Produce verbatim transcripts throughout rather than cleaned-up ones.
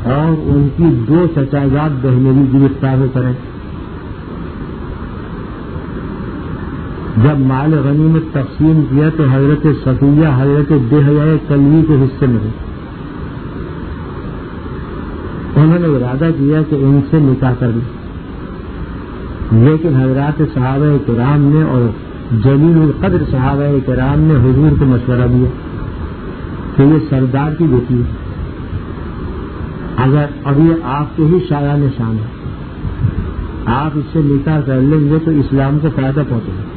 اور ان کی دو چچازاد بہنیں بھی گرفتار کریں. جب مال غنیمت تقسیم کیا تو حضرت صفیہ حضرت دہیہ کلبی کے حصے میں ہوئی. انہوں نے ارادہ کیا کہ ان سے نکاح کر لیں، لیکن حضرات صحابہ کرام نے اور جلیل القدر صحابہ کرام نے حضور کو مشورہ دیا کہ یہ سردار کی بیٹی ہے، اگر اور یہ آپ کے ہی شایان شان ہے، آپ اس سے نکاح کر لیں گے تو اسلام کو فائدہ پہنچے گا.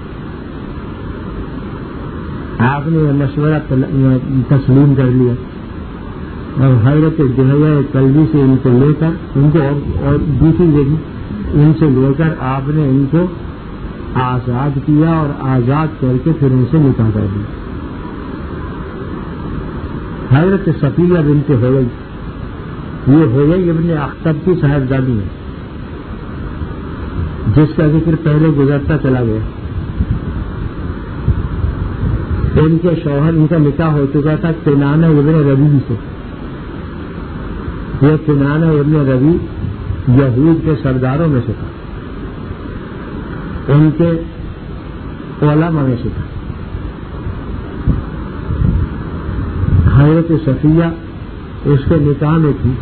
آپ نے یہ مشورہ تسلیم کر لیا اور حضرت دہیہ کلبی سے ان کو لے کر ان کو اور دوسری جگہ ان سے لے کر آپ نے ان کو آزاد کیا اور آزاد کر کے پھر ان سے نکاح کر دیا. حضرت صفیہ بنت حوی، یہ حوی ابن اخطب کی صاحبزادی ہے جس کا ذکر پہلے گزرتا چلا گیا. ان کے شوہر ان کا نکاح ہو چکا تھا کنانہ ابن ربیع سے. یہ کنانہ ابن ربیع یہود کے سرداروں میں سے تھا، ان کے علماء میں سے تھا. حضرت صفیہ اس کے نکاح میں تھی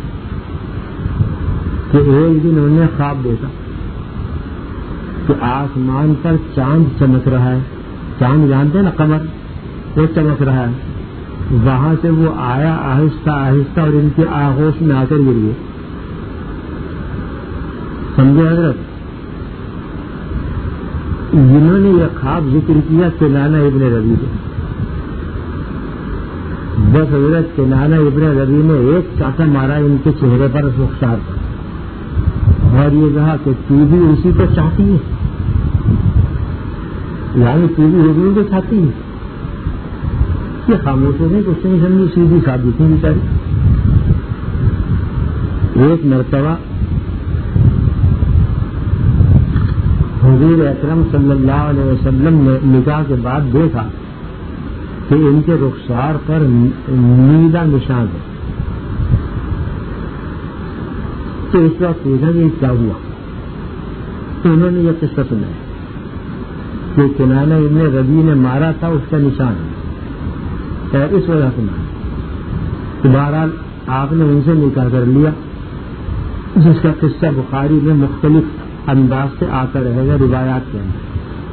کہ ایک دن انہوں نے خواب دیکھا کہ آسمان پر چاند چمک رہا ہے. چاند جانتے ہیں نا، قمر، وہ چمک رہا ہے. وہاں سے وہ آیا آہستہ آہستہ اور ان کی آغوش میں آ کر گر گئے. سمجھے حضرت؟ جنہوں نے یہ خواب ذکر کیا کنانہ ابن ربیع نے. بس حضرت کنانہ ابن ربیع نے ایک چاٹا مارا ان کے چہرے پر رخسار پر اور یہ کہا کہ تو بھی اسی کو چاہتی ہے، یعنی تو بھی حضور کو چاہتی ہے. یہ خاموش ہونے کچھ نہیں سمجھی، سیدھی سادی تھی بیچاری. ایک مرتبہ حضور اکرم صلی اللہ علیہ وسلم نے نکاح کے بعد دیکھا کہ ان کے رخسار پر نیلا نشان ہے. تو اس وقت پوچھا کہ کیا ہوا؟ تو انہوں نے یہ قصہ سنا کہ کنانہ ابن ربیع نے مارا تھا، اس کا نشان ہے اور اس وجہ سے مارا. تو بہرحال آپ نے ان سے نکاح کر لیا، جس کا قصہ بخاری میں مختلف انداز سے آتا رہے گا روایات کے اندر.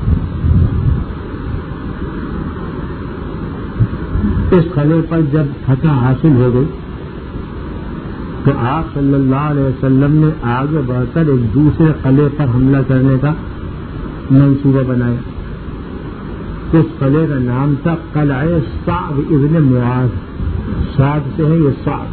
اس قلعے پر جب فتح حاصل ہو گئی تو آپ صلی اللہ علیہ وسلم نے آگے بڑھ کر ایک دوسرے قلعے پر حملہ کرنے کا منصوبہ بنایا. اس قلعے کا نام تھا قلعہ صعب ابن معاذ. صعب سے ہے یہ صعب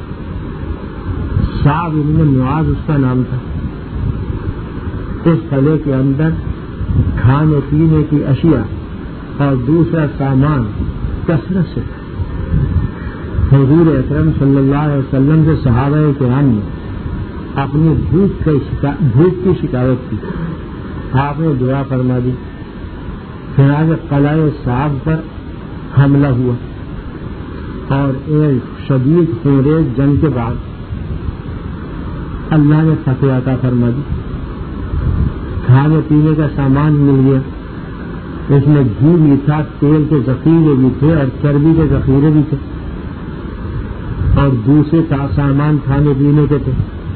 صعب ابن معاذ اس کا نام تھا. اس قلعے کے اندر کھانے پینے کی اشیاء اور دوسرا سامان کثرت سے تھا. حضور اکرم صلی اللہ علیہ وسلم سے صحابہ کرام نے اپنی بھوک بھوک کی شکایت کی. آپ نے دعا فرما دی. چنانچہ قلعہ صعب پر حملہ ہوا اور ایک شدید خونریز جنگ کے بعد اللہ نے فتح عطا فرما دی. کھانے پینے کا سامان مل گیا. اس میں گھی بھی تھا، تیل کے ذخیرے بھی تھے اور چربی کے ذخیرے بھی تھے اور دوسرے سامان کھانے پینے کے تھے.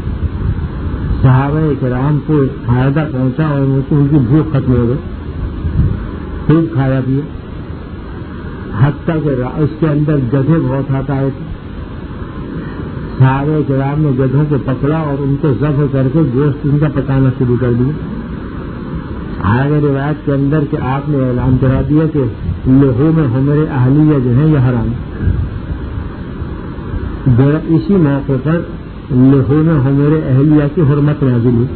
صحابہ کرام کو فائدہ پہنچا اور ان کی بھوک ختم ہو گئی. خوب کھایا پیا، حتیٰ کہ اس کے اندر گدھے بہت ہاتھ آئے تھے. صحابہ کرام نے گدھوں کو پکڑا اور ان کو ذبح کر کے گوشت ان کا پکانا شروع کر دیا. آگے روایت کے اندر کہ آپ نے اعلان کرا دیا کہ لحوم حمر اہلیہ جو ہے یہ حرام. اسی موقع پر لحوم حمر اہلیہ کی حرمت نازل ہوئی.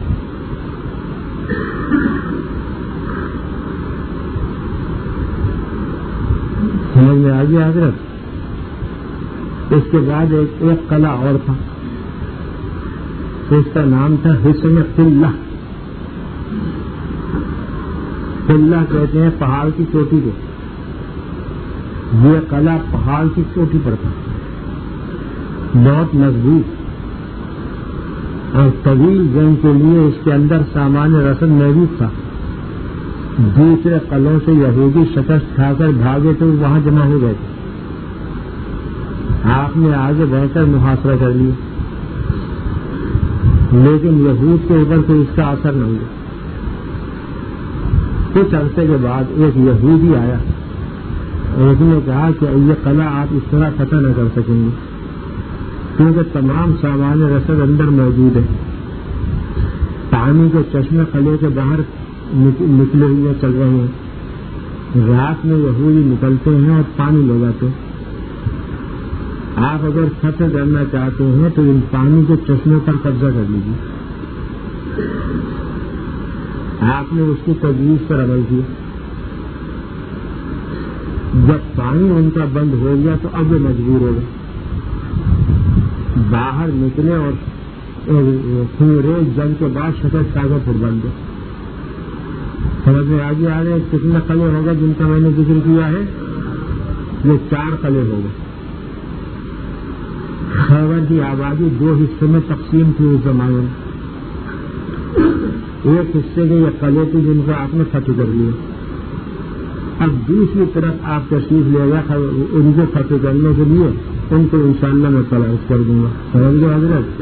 سمجھ میں آ گیا حضرت؟ اس کے بعد ایک ایک قلعہ اور تھا، اس کا نام تھا حصن قلہ. قلہ کہتے ہیں پہاڑ کی چوٹی کو. یہ قلعہ پہاڑ کی چوٹی پر تھا، بہت مضبوط اور طویل جنگ کے لیے اس کے اندر سامان رسد موجود تھا. دوسرے قلعوں سے یہودی شکست کھا کر بھاگے تو وہاں جمع ہو گئے تھے. آپ نے آگے بڑھ کر محاصرہ کر لیا، لیکن یہود کے اوپر کوئی اس کا اثر نہیں ہوا. کچھ عرصے کے بعد ایک یہودی آیا اور اس نے کہا کہ یہ قلعہ آپ اس طرح فتح نہ کر سکیں گے کیونکہ تمام سامان رسد اندر موجود ہے. پانی کے چشمے قلعے کے باہر نکلے ہوئے چل رہے ہیں. رات میں یہودی نکلتے ہیں اور پانی لے جاتے ہیں. آپ اگر فتح کرنا چاہتے ہیں تو ان پانی کے چشمے پر قبضہ کر لیجیے. آپ نے اس کی تجویز پر عمل کیا. جب پانی ان کا بند ہو گیا تو اب وہ مجبور ہو گئے. باہر نکلے اور روز جنگ کے بعد شکست کھا کر پھر بند گئے. سمجھ میں آگے آ رہے کتنے قلعے ہوگا جن کا میں نے ذکر کیا ہے؟ یہ چار قلعے ہو گئے. خیبر کی آبادی دو حصوں میں تقسیم تھی اس زمانے میں. ایک حصے کے یہ قلعے تھے جن کو آپ نے فتح کر لیا. اب دوسری طرف آپ تشریف لے گا ان کو فتح کرنے کے لیے ان کو انشاءاللہ میں تلاش کر دوں گا. سمجھ گئے حضرت؟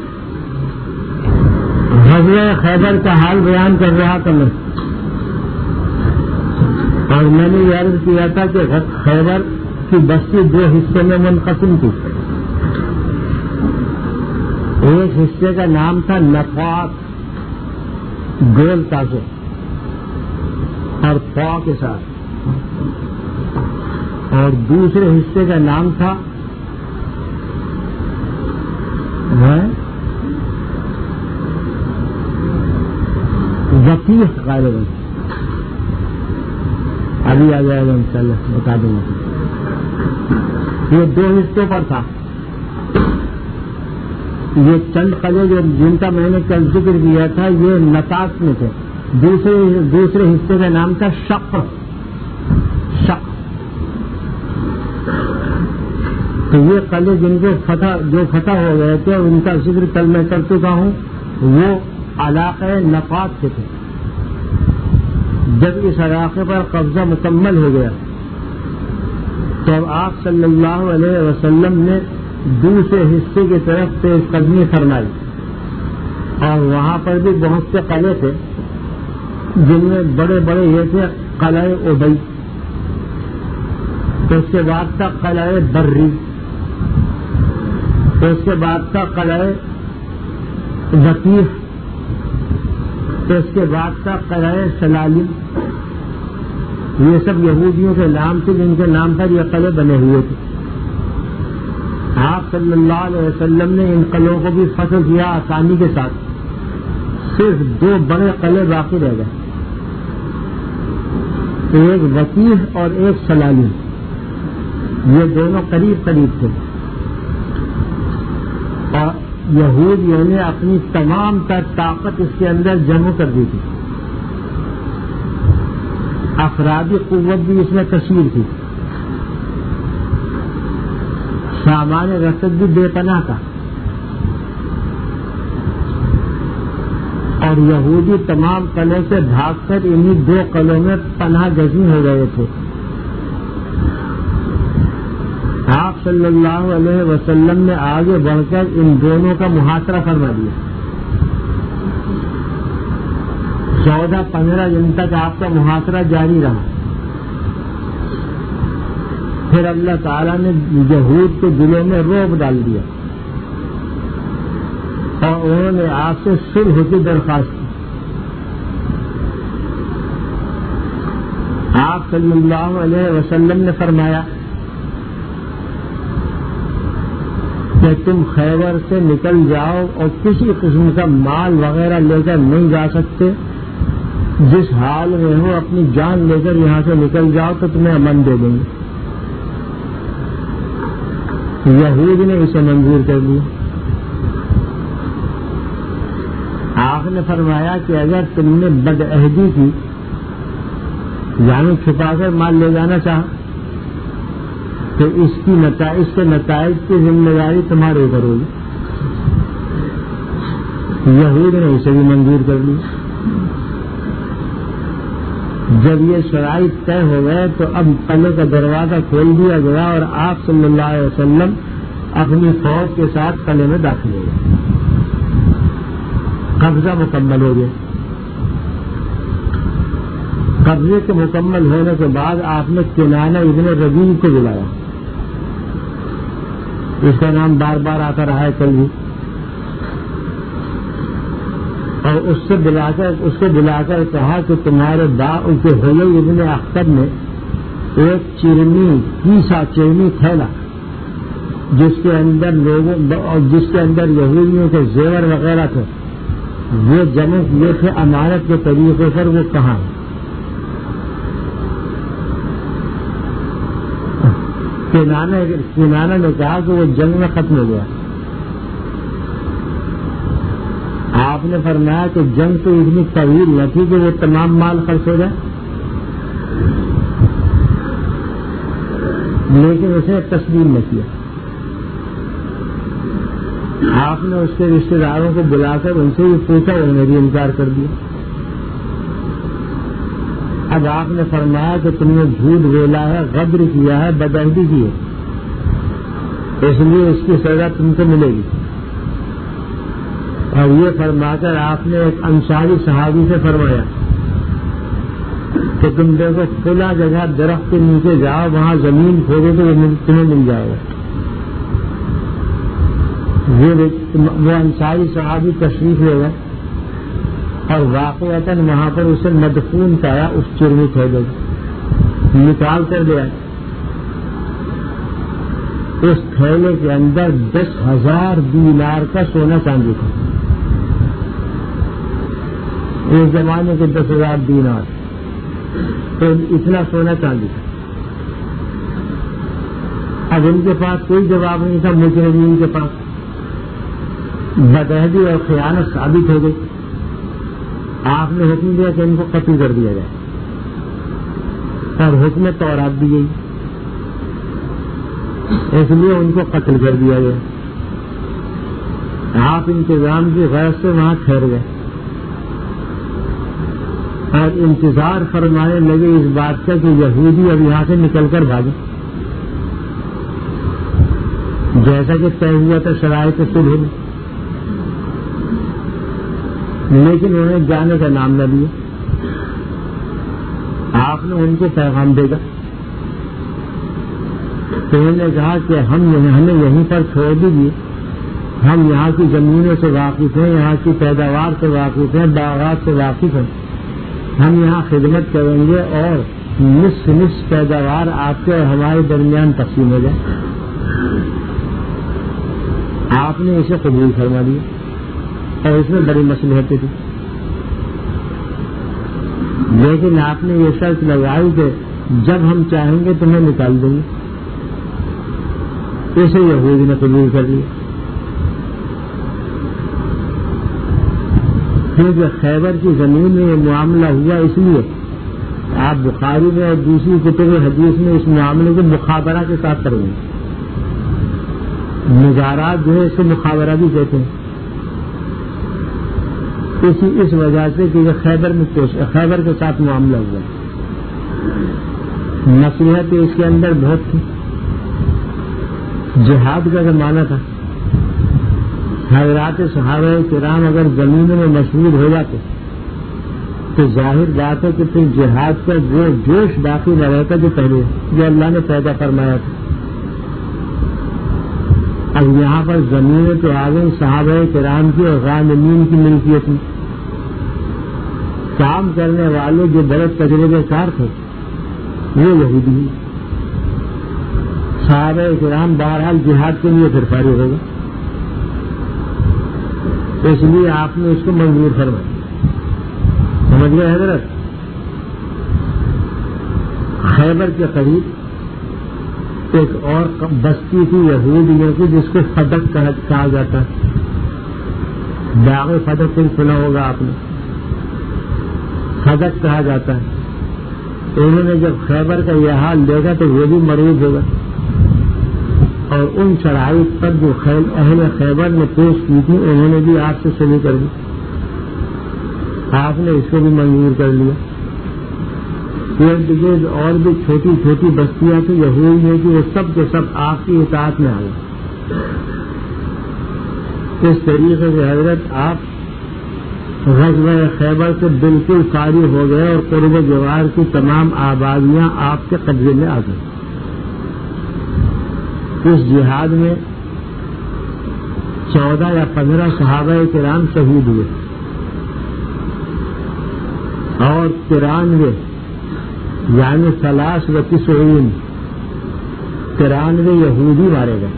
حضرت خیبر کا حال بیان کر رہا تھا میں، اور میں نے یہ عرض کیا تھا کہ خیبر کی بستی دو حصوں میں منقسم تھی. ایک حصے کا نام تھا نفات، گول تاکے اور پا کے ساتھ، اور دوسرے حصے کا نام تھا وقیح. غالباً ابھی آ جائے گا انشاءاللہ بتا دوں گا. یہ دو حصوں پر تھا. یہ چند قلعے جو جن کا میں نے کل ذکر کیا تھا یہ نطاق میں تھے. دوسرے دوسرے حصے کا نام تھا شق. شق تو یہ قلعے جن کے فتح جو فتح ہو گئے تھے ان کا ذکر کل میں کر چکا ہوں. وہ علاقے نفات کے تھے. جب اس علاقے پر قبضہ مکمل ہو گیا تو آپ صلی اللہ علیہ وسلم نے دوسرے حصے کی طرف تیز قدمی فرمائی، اور وہاں پر بھی بہت سے قلعے تھے جن میں بڑے بڑے یہ تھے قلعہ ابئی، تو اس کے بعد تھا قلعہ بری، تو اس کے بعد تھا قلعہ وقیف، تو اس کے بعد تھا قلعہ سلالم. یہ سب یہودیوں کے نام تھے جن کے نام پر یہ قلعے بنے ہوئے تھے. آپ صلی اللہ علیہ وسلم نے ان قلعوں کو بھی فتح کیا آسانی کے ساتھ. صرف دو بڑے قلعے باقی رہ گئے، ایک وقیح اور ایک سلالی. یہ دونوں قریب قریب تھے، اور یہودیوں نے اپنی تمام تر طاقت اس کے اندر جمع کر دی تھی. افرادی قوت بھی اس میں کثیر تھی، سامان رسد بھی بے پناہ تھا، اور یہودی تمام قلعوں سے بھاگ کر انہی دو قلعوں میں پناہ گزین ہو گئے تھے. آپ صلی اللہ علیہ وسلم نے آگے بڑھ کر ان دونوں کا محاصرہ فرما دیا. چودہ پندرہ دن تک آپ کا محاصرہ جاری رہا. پھر اللہ تعالیٰ نے یہود کے دلوں میں رعب ڈال دیا اور انہوں نے آپ سے صلح کی درخواست کی. آپ صلی اللہ علیہ وسلم نے فرمایا کہ تم خیبر سے نکل جاؤ اور کسی قسم کا مال وغیرہ لے کر نہیں جا سکتے. جس حال میں ہو اپنی جان لے کر یہاں سے نکل جاؤ تو تمہیں امن دے دیں گے. یہود نے اسے منظور کر لیا. آپ نے فرمایا کہ اگر تم نے بدعہدی کی یعنی چھپا کر مال لے جانا چاہا تو اس کی نتائج سے نتائج کی ذمہ داری تمہارے اوپر ہوگی. یہود نے اسے بھی منظور کر لی. جب یہ شرائط طے ہو گئے تو اب قلعے کا دروازہ کھول دیا گیا اور آپ صلی اللہ علیہ وسلم اپنی فوج کے ساتھ قلعے میں داخل ہو گئے. قبضہ مکمل ہو گیا. قبضے کے مکمل ہونے کے بعد آپ نے کنانہ ابن ربیع کو بلایا. اس کا نام بار بار آتا رہا ہے کل بھی. اور اس سے بلا کر اس کو بلا کر کہا کہ تمہارے با کے ہوئے ابن اختر نے ایک چرنی کیسا چرنی تھیلا جس کے اندر لوگوں اور جس کے اندر یہودیوں کے زیور وغیرہ تھے وہ جمع کیے تھے امانت کے طریقے پر، وہ کہاں ہے؟ کنانہ نے کہا کہ وہ جنگ میں ختم ہو گیا. آپ نے فرمایا کہ جنگ تو اتنی طویل نہ تھی کہ وہ تمام مال خرچ ہو جائے، لیکن اسے تسلیم نہ کیا. آپ نے اس کے رشتے داروں کو بلا کر ان سے یہ پوچھا، انہوں نے بھی انکار کر دیا. اب آپ نے فرمایا کہ تم نے جھوٹ بولا ہے، غدر کیا ہے، بدعہدی کی ہے، اس لیے اس کی سزا تم کو ملے گی. اور یہ فرما کر آپ نے ایک انصاری صحابی سے فرمایا کہ تم دیکھو کھلا جگہ درخت کے نیچے جاؤ، وہاں زمین کھودو تو تمہیں مل جائے گا. وہ انصاری صحابی تشریف لے گئے اور واقعتاً وہاں پر اسے مدفون پایا. اس چرنی تھیلے نکال کر دیا. اس تھیلے کے اندر دس ہزار دینار کا سونا چاندی تھا. اس زمانے کے دس ہزار دینار تو اتنا سونا چاندی تھا. اب ان کے پاس کوئی جواب نہیں تھا. مجرمین کے پاس بدعہدی اور خیانت ثابت ہو گئی. آپ نے حکم دیا کہ ان کو قتل کر دیا جائے اور حکم تورات دی گئی، اس لیے ان کو قتل کر دیا گیا. آپ انتظام کی غرض سے وہاں ٹھہر گئے اور انتظار فرمانے لگے اس بات کا کہ یہودی اب یہاں سے نکل کر بھاگے، جیسا کہ طے ہوا تھا شرائط صلح میں. لیکن انہوں نے جانے کا نام نہ لیا. آپ نے ان کو پیغام دے گا تو انہوں نے کہا کہ ہم ہمیں یہیں پر چھوڑ دیجیے، ہم یہاں کی زمینوں سے واقف ہیں، یہاں کی پیداوار سے واقف ہیں، باغات سے واقف ہیں، ہم یہاں خدمت کریں گے اور نصف نصف پیداوار آپ کے اور ہمارے درمیان تقسیم ہو جائے. آپ نے اسے قبول فرما دیا اور اس میں بڑی مصلحتیں تھی. لیکن آپ نے یہ شرط لگائی کہ جب ہم چاہیں گے تمہیں نکال دیں گے. اسے یہودی نے قبول کر لیا. کیونکہ خیبر کی زمین میں یہ معاملہ ہوا اس لیے آپ بخاری میں اور دوسری کتب حدیث میں اس معاملے کو مخابرہ کے ساتھ کریں گے. مزارات جو ہے اس کو مخابرہ بھی کہتے ہیں. اسی اس وجہ سے کہ یہ خیبر میں خیبر کے ساتھ معاملہ ہوا. مصلحت اس کے اندر بہت تھی. جہاد کا زمانہ تھا. حضرات صحابہ کرام اگر زمینوں میں مشہور ہو جاتے تو ظاہر بات ہے کہ پھر جہاد کا وہ جوش باقی نہ رہتا جو پہلے جو اللہ نے پیدا فرمایا تھا. اب یہاں پر زمینیں تو آ گئی صحابہ کرام کی اور غانمین کی ملکیت میں. کام کرنے والے جو بڑے تجربے کار تھے وہ یہودی ہیں. صحابہ کرام بہرحال جہاد کے لیے پھر فارغ ہو گئے. اس لیے آپ نے اس کو منظور فرمایا. سمجھ گئے حضرت؟ خیبر کے قریب ایک اور بستی تھی یہودیوں کی جس کو فدق کہا جاتا ہے. باغ فدق سے سنا ہوگا آپ نے. فدق کہا جاتا ہے. انہوں نے جب خیبر کا یہ حال دیکھا تو وہ بھی مرعوب ہوگا اور ان شرائط پر جو اہل خیبر نے پیش کی تھی انہوں نے بھی آپ سے سلو کر دی، آپ نے اس کو بھی منظور کر لیا۔ ارد گرد اور بھی چھوٹی چھوٹی بستیاں تھیں یہود میں کہ وہ سب کے سب آپ کی اطاعت میں آئے۔ اس طریقے سے حضرت آپ غزوہ خیبر سے بالکل فارغ ہو گئے اور قرب جوار کی تمام آبادیاں آپ کے قبضے میں آ گئی۔ اس جہاد میں چودہ یا پندرہ صحابہ کرام شہید ہوئے اور ترانوے یعنی ثلاث و تسعین ترانوے یہودی مارے گئے۔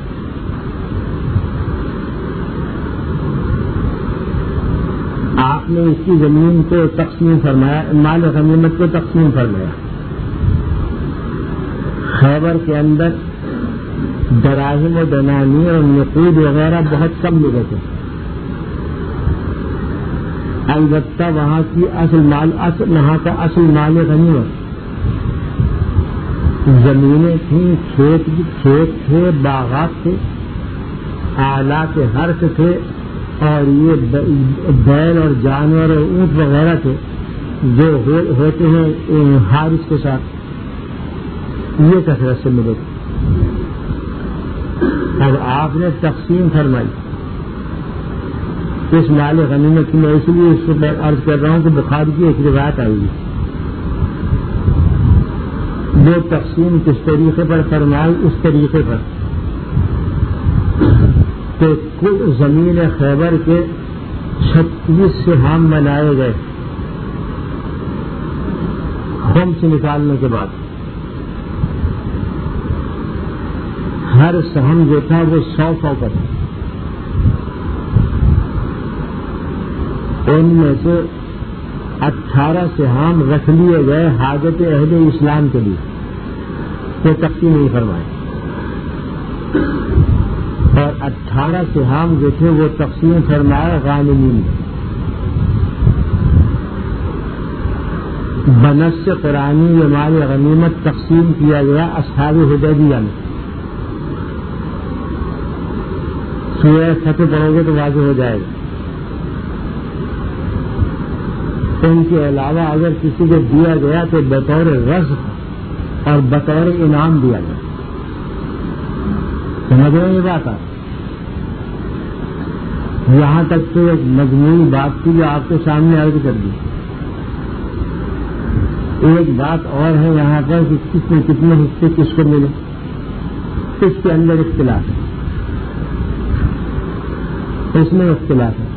آپ نے اس کی زمین کو تقسیم فرمایا، مال غنیمت کو تقسیم فرمایا۔ خیبر کے اندر دراہم و دنانیر اور نقود وغیرہ بہت کم ملے تھے، البتہ وہاں کی اصل مال اصل وہاں کا اصل مال غنیمت زمینیں تھیں، کھیت کھیت تھے، باغات تھے، آلات حرث تھے، اور یہ بیل اور جانور اور اونٹ وغیرہ تھے جو ہوتے ہیں حارث کے ساتھ، یہ کثرت سے ملے تھے۔ اب آپ نے تقسیم فرمائی اس مال غنیمت کی، میں اس لیے اس کو عرض کر رہا ہوں کہ بخاری کی ایک روایت آئی ہے، وہ تقسیم کس طریقے پر فرمائی، اس طریقے پر کہ کل زمین خیبر کے چھتیس سہام بنائے گئے خمس نکالنے کے بعد۔ ہر سہم جو تھا وہ سو سو کا تھا، ان میں سے اٹھارہ سہام رکھ لیے گئے حاجت اہل اسلام کے لیے، وہ تقسیم نہیں فرمائے، اور اٹھارہ سہام جو تھے وہ تقسیم فرمائے غانمین۔ بنص قرآنی یہ مال غنیمت تقسیم کیا گیا اصحاب حدیبیہ میں۔ سورہ فتح پڑھو گے تو واضح ہو جائے گا۔ ان کے علاوہ اگر کسی کو دیا گیا تو بطور رزق اور بطور انعام دیا گیا۔ سمجھ رہے ہیں یہ بات آپ؟ یہاں تک تو ایک مجموعی بات تھی جو آپ کے سامنے عرض کر دی۔ ایک بات اور ہے یہاں پر کہ کس میں کتنے حصے کس کو ملے، اس کے اندر اختلاف ہے، اس میں اختلاف ہے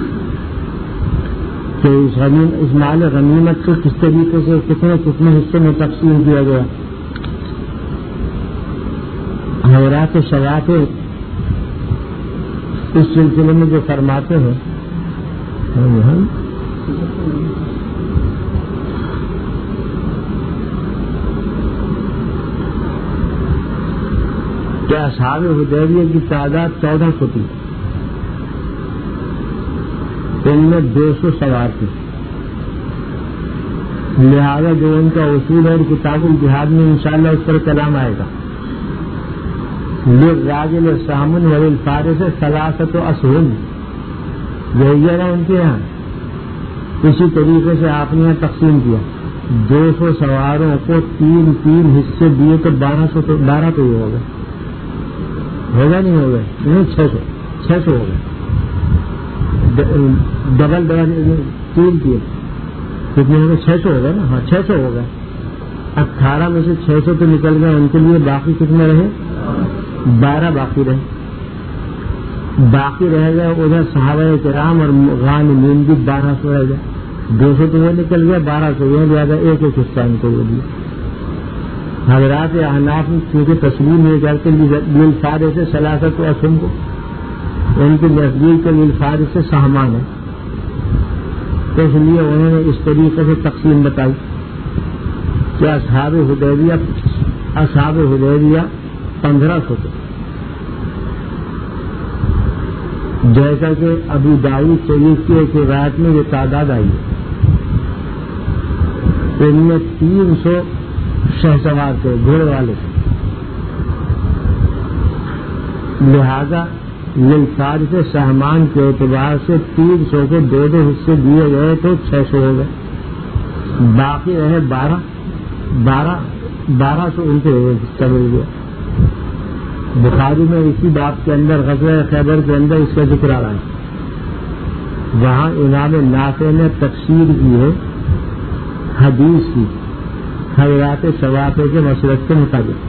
کہ اس غنیم اس مال غنیمت کو کس طریقے سے کتنے کتنے حصے میں تقسیم کیا گیا۔ حضرات شواط اس سلسلے میں جو فرماتے ہیں کہ اصحاب حدیبیہ کی تعداد چودہ سو تھی، ان میں دو سو سوار تھے، لہذا جو ان کا اصول ہے کتاب الجہاد میں انشاءاللہ اس پر کلام آئے گا۔ للراجل سہم وللفارس ثلاثۃ اسہم، یہی ہے نا ان کے یہاں۔ اسی طریقے سے آپ نے یہاں تقسیم کیا، دو سو سواروں کو تین تین حصے دیے تو بارہ سو تو بارہ تو یہ ہو گئے، ہوگا نہیں ہو گئے نہیں چھ سو چھ سو ہو گئے، ڈبل ڈبل تین تین کتنے ہو گئے؟ چھ سو ہو گئے نا، ہاں چھ سو ہو گئے۔ اٹھارہ میں سے چھ سو تو نکل گئے، ان کے لیے باقی کتنے رہے؟ بارہ باقی رہے، باقی رہ گئے ادھر صحابہ کرام اور غانمین بھی بارہ سو رہ گئے، دو سو تو وہ نکل گیا، بارہ سو یہ لیا گیا، ایک ایک حصہ ان کو وہ دیا۔ حضرات احناف کیونکہ تسلیم نہیں کرتے للفارس سے ثلاثۃ اسہم کو، ان کے نزدیک کے للفارس سے سہمان ہے، تو اس لیے انہوں نے اس طریقے سے تقسیم بتائی کہ اصحاب حدیبیہ اصحاب حدیبیہ پندرہ سو تھے، جیسا کہ ابو داؤد شریف کی ایک روایت میں یہ تعداد آئی ہے۔ ان میں تین سو شہ سوار تھے، گھوڑے والے تھے، لہذا للفارس سہمان کے اعتبار سے تین سو کے دو دو حصے دیے گئے تو چھ سو ہو گئے، باقی رہے بارہ بارہ بارہ سو ان کے چل گیا۔ بخاری میں اسی بات کے اندر غزوہ خیبر کے اندر اس کا ذکر آ رہا ہے، وہاں امام نافع نے تفسیر کی ہے حدیث کی حضرات شوافع کے مسلک کے مطابق،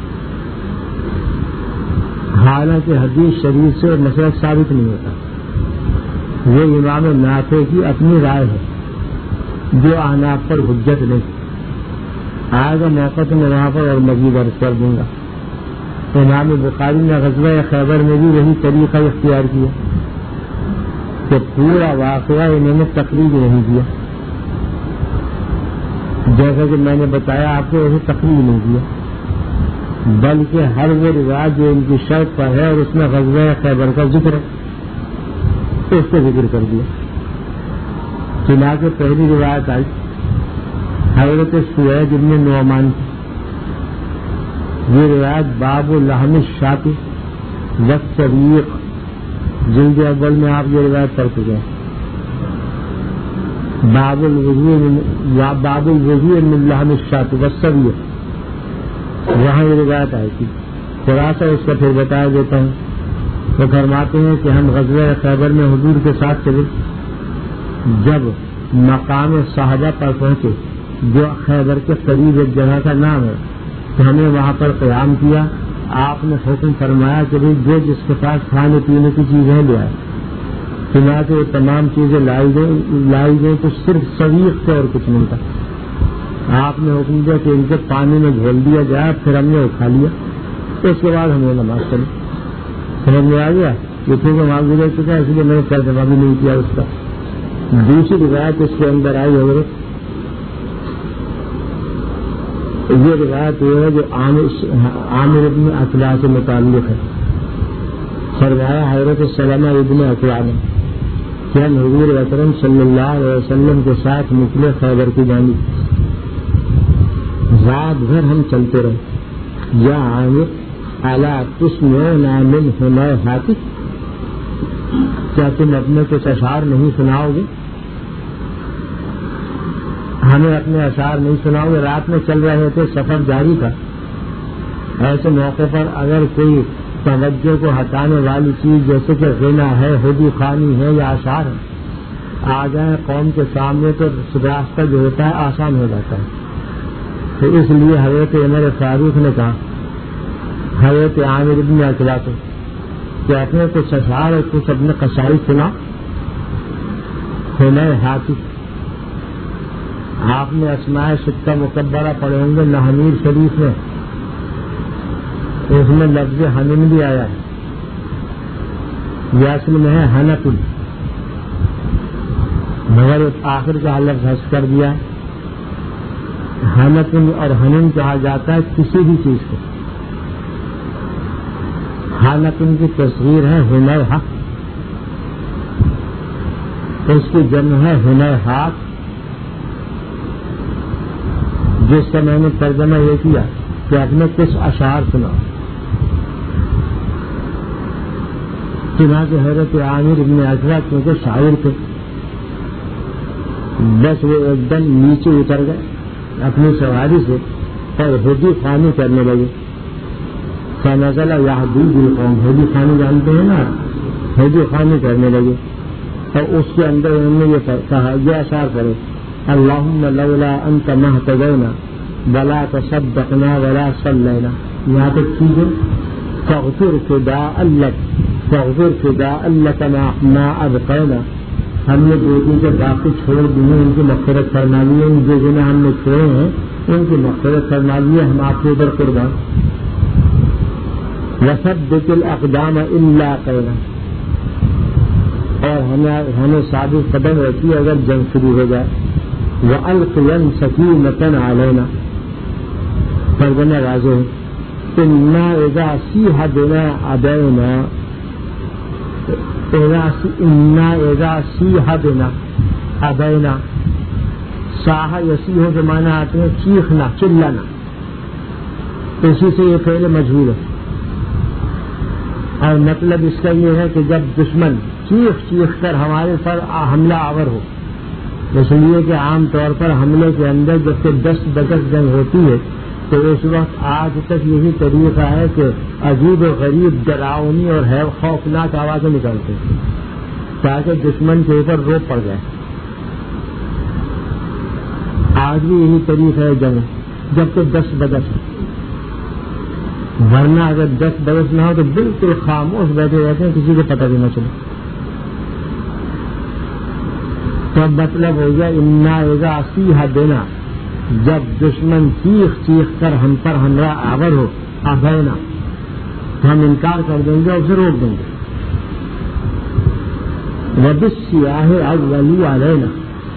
حالانکہ حدیث شریف سے مسلک ثابت نہیں ہوتا، یہ امام نافع کی اپنی رائے ہے جو احناف پر حجت نہیں۔ آئے گا موقع تو میں وہاں پر اور مزید عرض کر دوں گا۔ امام بخاری نے غزوہ خیبر میں بھی وہی طریقہ اختیار کیا کہ پورا واقعہ انہوں نے تقریر نہیں کیا، جیسا کہ میں نے بتایا آپ کو، ایسے تقریر نہیں کیا، بلکہ ہر وہ روایت جو ان کی شرط پر ہے اور اس میں غزوہ خیبر کا ذکر ہے اس کو ذکر کر دیا۔ چنانچہ پہلی روایت آئی حضرت سوید بن نعمان کی، یہ روایت باب لحم الشاۃ والسویق جلد اول میں آپ یہ روایت پڑھ چکے ہیں، باب الوضوء باب الوضوء من لحم الشاۃ والسویق، وہاں یہ روایت آئی تھی۔ خلاصہ اس کا پھر بتایا دیتا ہوں۔ وہ فرماتے ہیں کہ ہم غزوہ خیبر میں حضور کے ساتھ چلے، جب مقام صحابہ پر پہنچے جو خیبر کے قریب ایک جگہ کا نام ہے، تو ہمیں وہاں پر قیام کیا۔ آپ نے حکم فرمایا کہ جو جس کے پاس کھانے پینے کی چیزیں لے آئے، چنانچہ یہ تمام چیزیں لائی گئی لائی گئی تو صرف سویق سے اور کچھ نہیں تھا۔ آپ نے حکم دیا کہ ان کے پانی میں گھول دیا جائے، پھر ہم نے اٹھا لیا، اس کے بعد ہم نے نماز پڑھی۔ سمجھ میں آ گیا؟ یہ پھر نماز گزر چکا ہے، اس لیے میں نے ترجمہ بھی نہیں کیا اس کا۔ دوسری روایت اس کے اندر آئی حضرت، یہ روایت یہ ہے جو عامر ابن اقلا سے متعلق ہے۔ فرمایا حضرت سلمہ ابن اقلا نے کہ ہم حضور اکرم صلی اللہ علیہ وسلم کے ساتھ نکلے خیبر کی جانب، رات بھر ہم چلتے رہے۔ یا عامر الا تسمعنا من حنیحات، کیا تم اپنے کچھ اشعار نہیں سناؤ گے؟ ہمیں اپنے اشعار نہیں سناؤ گے؟ رات میں چل رہے تھے، سفر جاری تھا، ایسے موقع پر اگر کوئی توجہ کو ہٹانے والی چیز جیسے کہ غنا ہے، ہدی خوانی ہے یا اشعار ہے آ جائیں قوم کے سامنے تو راستہ جو ہوتا ہے آسان ہو جاتا ہے۔ تو اس لیے حضرت عمر فاروق نے کہا حضرت عامر ابن اقلا کو کہ اپنے کچھ اشعار اور کچھ اپنے قصائد سنا۔ حنیحات، آپ نے اسماء ستہ مکبرہ پڑھے ہوں گے نحمیر شریف میں، اس میں لفظ حنن بھی آیا ہے، یہ اصل میں ہے حنقن، مگر آخر کا لفظ حذف کر دیا۔ حنقن اور حنن کہا جاتا ہے کسی بھی چیز کو۔ حنقن کی تصغیر ہے حنیحہ، اس کی جمع ہے حنیحات، جس کا میں نے ترجمہ یہ کیا کہ اپنے کچھ اشعار سنا۔ چنانچہ حضرت عامر ابن اقلا کیونکہ شاعر تھے، بس وہ ایک دم نیچے اتر گئے اپنی سواری سے اور ہدی خوانی کرنے لگے۔ فنزل یحدود القوم، ہدی خوانی جانتے ہیں نا، ہدی خوانی کرنے لگے، اور اس کے اندر انہوں نے یہ کہا، یہ اشعار پڑھے، اللہم لولا انت مہتدینا ولا تصدقنا ولا صلینا، یہاں تک ٹھیک ہے۔ فاغفر فداء لک فاغفر فداء لک ما ابقینا، ہم نے بیٹی کے باقی چھوڑ دیے، ان کی مغفرت فرما لیے، ان جو گناہ ہم نے چھوڑے ہیں ان کی مغفرت فرما لیے، ہم آپ کے اوپر قربان۔ وثبت الاقدام الا قینا، اور ہمیں ہمیں ثابت قدم رکھی اگر جنگ شروع ہو جائے۔ وَأَلْقِيَنْ سَكِينَةً عَلَيْنَا، ترجمہ واضح ہے، إِنَّا إِذَا سِيحَ بِنَا أَبَيْنَا، إِنَّا إِذَا سِيحَ بِنَا أَبَيْنَا، ساحہ یسیح کے معنی آتے ہیں چیخنا، چلانا، اسی سے یہ فعل مجہول ہے۔ اور مطلب اس کا یہ ہے کہ جب دشمن چیخ چیخ کر ہمارے پر حملہ آور ہو، اس لیے کہ عام طور پر حملے کے اندر جب کہ دست بدست جنگ ہوتی ہے تو اس وقت آج تک یہی طریقہ ہے کہ عجیب و غریب ڈراؤنی اور خوفناک آوازیں نکالتے ہیں تاکہ دشمن کے اوپر روپ پڑ جائے. آج بھی یہی طریقہ ہے جنگ جب کہ دست بدست، ورنہ اگر دست بدست نہ ہو تو بالکل خاموش بیٹھے رہتے ہیں، کسی کو پتہ بھی نہ چلے. تو مطلب ہو گیا انا اذا اسیح دینا، جب دشمن چیخ چیخ کر ہم پر حملہ آور ہو ابینا تو ہم انکار کر دیں گے اور اسے روک دیں گے. وبالسیاہ اولی علینا،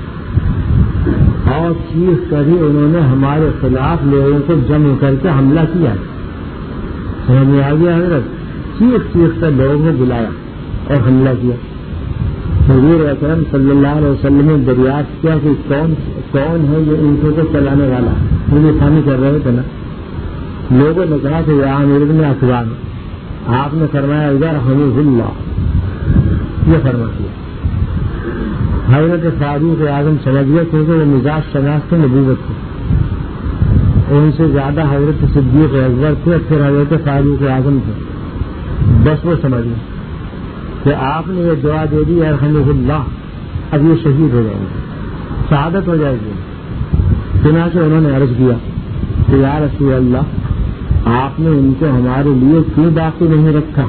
اور چیخ کر ہی انہوں نے ہمارے خلاف لوگوں کو جمع کر کے حملہ کیا. سمجھ میں آ گیا حضرت؟ چیخ چیخ کر لوگوں کو بلایا اور حملہ کیا. حضور اکرم صلی اللہ علیہ وسلم نے دریافت کیا کہ کون کون ہے یہ ان کو چلانے والا؟ مجھے فہمی کر رہے تھے نا. لوگوں نے کہا کہ یہ عامر بن عثمان. آپ نے فرمایا ادھر حمید اللہ، یہ فرما کیا. حضرت فاروق اعظم سمجھ گئے کیونکہ وہ مزاج شناس تھے نبوت تھے، ان سے زیادہ حضرت صدیق اکبر تھے، پھر حضرت فاروق اعظم تھے. بس وہ سمجھ گئے کہ آپ نے یہ دعا دے دی ارحمہ اللہ، اب یہ شہید ہو جائیں گے، شہادت ہو جائے گی. چنانچہ انہوں نے عرض کیا کہ یا رسول اللہ، آپ نے ان کو ہمارے لیے کیوں باقی نہیں رکھا؟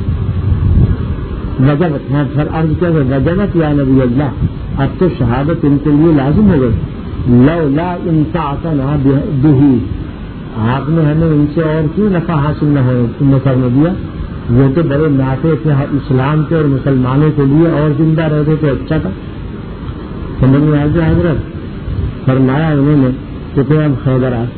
وجبت، ہاں پھر عرض کیا کہ وجبت یا نبی اللہ، اب تو شہادت ان کے لیے لازم ہو گئی. لولا انساعتنا بہی، آپ نے ہمیں ان سے اور کیوں نفع حاصل نہ ہو کرنے دیا؟ یہ تو بڑے نافع تھے اسلام کے اور مسلمانوں کے لیے، اور زندہ رہتے تو اچھا تھا. سمجھ میں آ گیا حضرت؟ فرمایا انہوں نے کہ پھر ہم خیبر آئے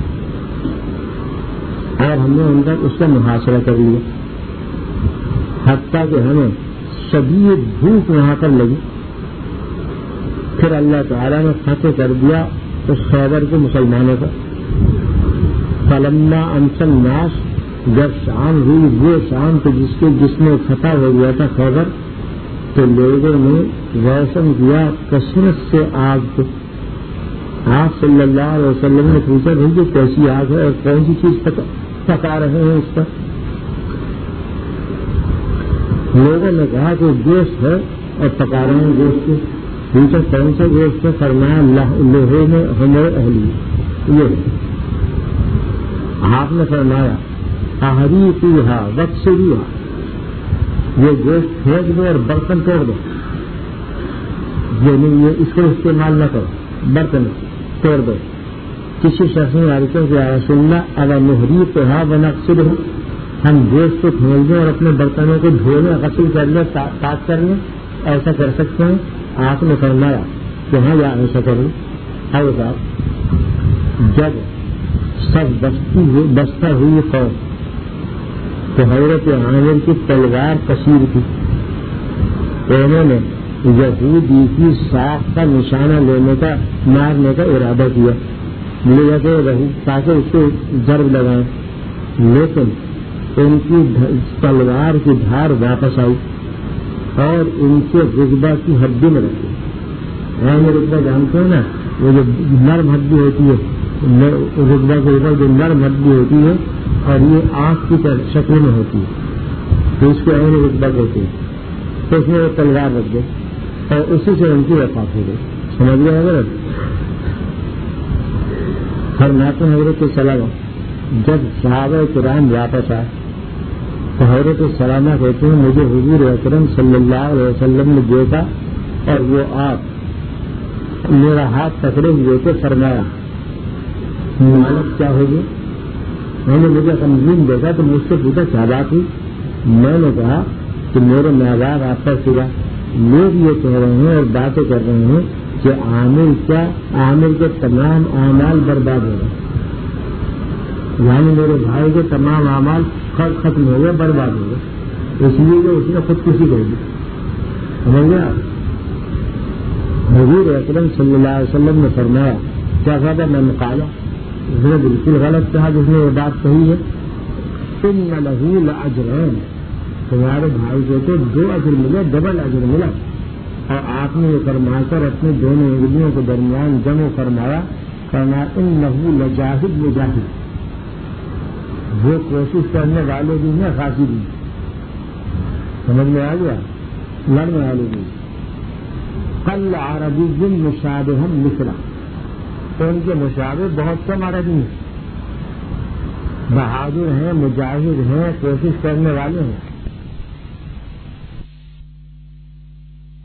اور ہم نے ان کا اس کا محاصرہ کر لیا، حتیٰ کہ ہمیں شدید بھوک وہاں پر لگی. پھر اللہ تعالیٰ نے فتح کر دیا اس خیبر کے مسلمانوں پر. فلما انسل ناس، جب شام ہوئی وہ شام تو جس کے جس میں فتح ہو گیا تھا خیبر، تو لوگوں نے روشن کیا کثرت سے آگ کو. آپ صلی اللہ علیہ وسلم نے پوچھا بھائی یہ کیسی آگ ہے اور کون سی چیز پکا رہے ہیں اس پر؟ لوگوں نے کہا کہ گوشت ہے اور پکا رہے ہیں گوشت کو. پوچھا کون سا گوشت ہے؟ فرمایا لوہے میں ہمارے اہلی یہ. آپ نے فرمایا آہری پیہا وقت سے بھی یہ گوشت پھینک دو اور برتن توڑ دو، یعنی یہ اس کو استعمال نہ کرو، برتن توڑ دو. کسی شخص نے عرض کیا کہ یا رسول اللہ اگر مہری پیہا ونقصد ہو، ہم گوشت کو پھینک دیں اور اپنے برتنوں کو دھو لیں، غسل کر لیں، پاک کر لیں، ایسا کر سکتے ہیں؟ آپ نے فرمایا کہ ہاں یا ایسا کروں. اب صاحب جب سب بستی بستہ ہوئی قوم تو حضرت عامر کی تلوار کثیر تھی، تو انہوں نے یہودی کی ساخ کا نشانہ لینے کا مارنے کا ارادہ کیا رہی تاکہ اس کو ضرب لگائیں. لیکن ان کی تلوار کی دھار واپس آئی اور ان کے رقبہ کی ہڈی میں رکھی. عامر رقبہ جانتے ہیں نا، وہ جو نرم ہڈی ہوتی ہے رقبہ کے اوپر جو نرم ہڈی ہوتی ہے اور یہ آنکھ کی شکل میں ہوتی ہے، تو اس کو عین رقبہ کہتے ہیں. تو اس میں وہ تلوار رکھ گئے اور اسی سے ان کی وفات ہو گئی. سمجھ گیا حضرت؟ فرماتے ہیں حضرت سلامہ جب صحابہ کرام واپس آئے تو حضرت سلامہ کہتے ہیں مجھے حضور اکرم صلی اللہ علیہ وسلم نے دیکھا اور وہ آپ میرا ہاتھ پکڑے ہوئے تھے. فرمایا مالک کیا ہوگی؟ میں نے مجھے تنظیم دیکھا تو مجھ سے پوچھا کیا بات ہوئی؟ میں نے کہا کہ میرے معیار آپ پر سوا لوگ یہ کہہ رہے ہیں اور باتیں کر رہے ہیں کہ عامر کیا عامر کے تمام اعمال برباد ہو گئے، یعنی میرے بھائی کے تمام اعمال ختم ہو گئے، برباد ہو گئے، اس لیے کہ اس نے خودکشی کر دی. سمجھ گیا؟ حضور اکرم صلی اللہ علیہ وسلم نے فرمایا کیا کہا؟ میں مقالہ اس نے بالکل غلط کہا جس نے یہ بات کہی ہے. ان لہ لاجرین، تمہارے بھائی کو تو دو اجر ملے، ڈبل اجر ملا، اور آپ نے یہ فرما کر اپنے دونوں انگلیوں کے درمیان جمع فرمایا، فرمایا انہ لجاہد مجاہد، وہ کوشش کرنے والے بھی ہیں، خاصی بھی، سمجھ میں آ گیا، لڑنے والے بھی۔ قل عربی مشابہ مثلا، تو ان کے مشابہ بہت کم عربی ہیں، بہادر ہیں، مجاہد ہیں، کوشش کرنے والے ہیں،